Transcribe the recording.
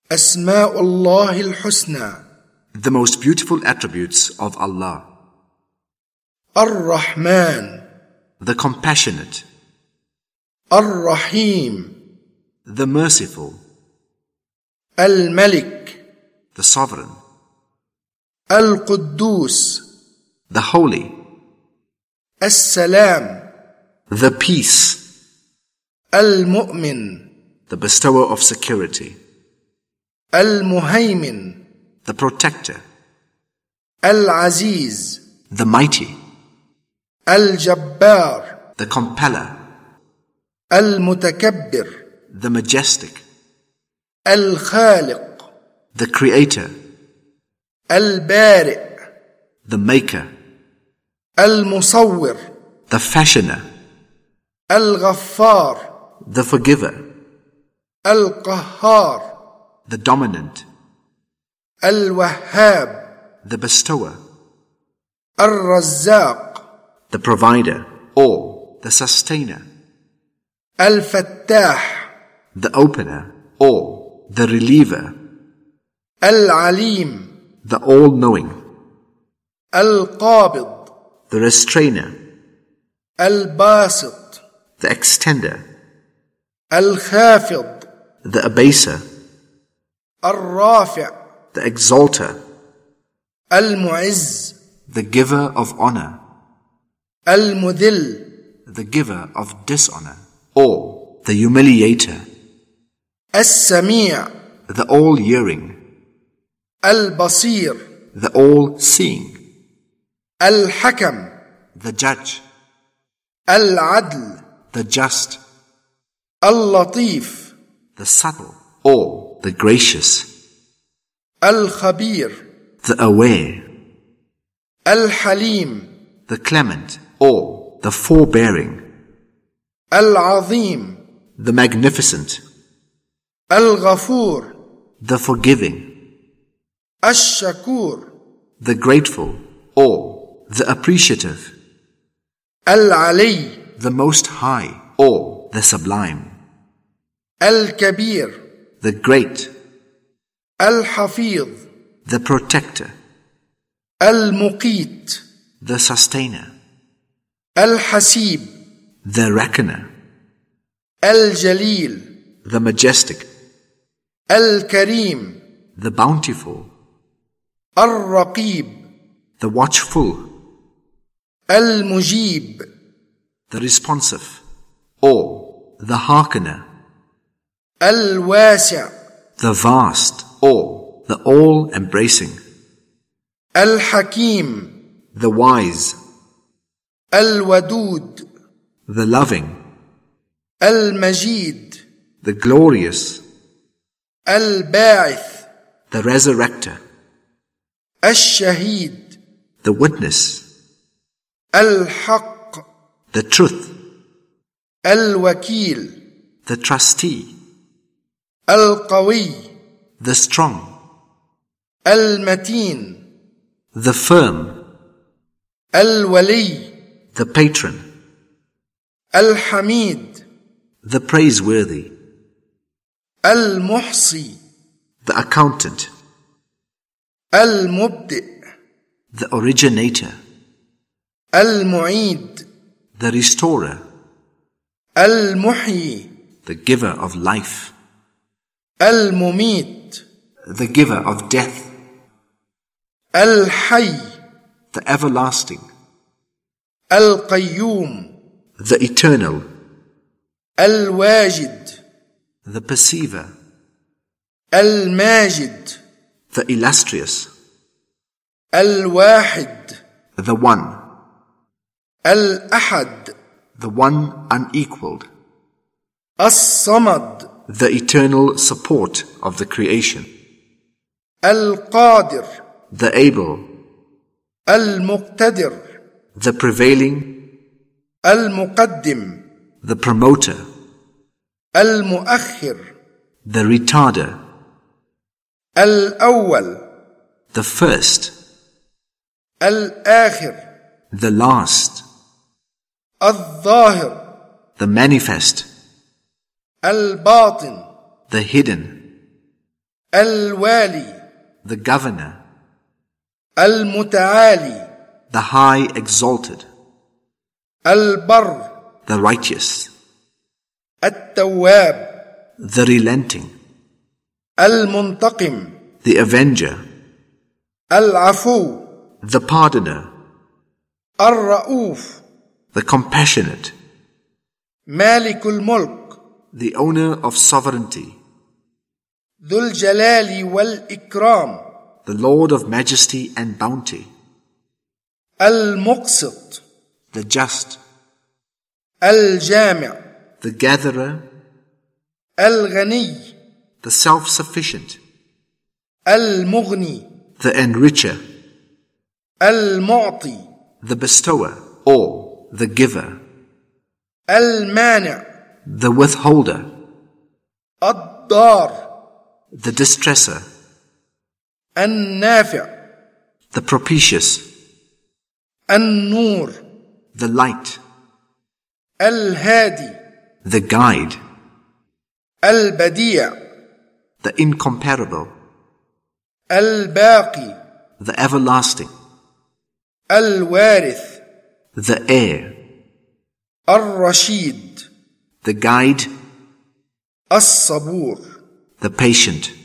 أسماء الله الحسنى. The most beautiful attributes of Allah. الرحمن. The compassionate. الرحيم. The merciful. الملك. The sovereign. القدوس. The holy. السلام. The peace. المؤمن. The bestower of security. المهيمن. The protector. العزيز. The mighty. الجبار. The compeller. المتكبر. The majestic. الخالق. The creator. البارئ. The maker. المصور. The fashioner. الغفار. The forgiver. القهار. The dominant. الوهاب. The bestower. الرزاق. The provider or the sustainer. الفتاح. The opener or the reliever. العليم. The all-knowing. القابض. The restrainer. الباسط. The extender. الخافض. The abaser. الرافع. The exalter. المعز. The giver of honor. المذل. The giver of dishonor or the humiliator. السميع. The all-hearing. البصير. The all-seeing. الحكم. The judge. العدل. The just. اللطيف. The subtle or the gracious. الخبير. The aware. الحليم. The clement or the forbearing. العظيم. The magnificent. الغفور. The forgiving. الشكور. The grateful or the appreciative. العلي. The most high or the sublime. الكبير. The great. الحفيظ. The protector. المقيت. The sustainer. الحسيب. The reckoner. الجليل. The majestic. الكريم. The bountiful. الرقيب. The watchful. المجيب. The responsive or the hearkener. الواسع. The vast or the all-embracing. الحكيم. The wise. الودود. The loving. المجيد. The glorious. الباعث. The resurrector. الشهيد. The witness. الحق. The truth. الوكيل. The trustee. القوي. The strong. المتين. The firm. الولي. The patron. الحميد. The praiseworthy. المحصي. The accountant. المبدئ. The originator. المعيد. The restorer. المحيي. The giver of life. المميت. The giver of death. الحي. The everlasting. القيوم. The eternal. الواجد. The perceiver. الماجد. The illustrious. الواحد. The one. الأحد. The one unequaled. الصمد. The eternal support of the creation. القادر. The able. المقتدر. The prevailing. المقدم. The promoter. المؤخر. The retarder. الأول. The first. الآخر. The last. الظاهر. The manifest. الباطن. The hidden. الوالي the governor, المتعالي the high exalted, البر the righteous, التواب the relenting, المنتقم the avenger, العفو the pardoner, الرؤوف the compassionate, مالك الملك the owner of sovereignty, ذو الجلال والإكرام the Lord of majesty and bounty, المقسط the just, الجامع the gatherer, الغني the self-sufficient, المغني the enricher, المعطي the bestower or the giver, المانع the withholder, الضار the distresser, النافع the propitious, النور the light, الهادي the guide, البديع the incomparable, الباقي the everlasting, الوارث the heir, الرشيد the guide, الصبور the patient,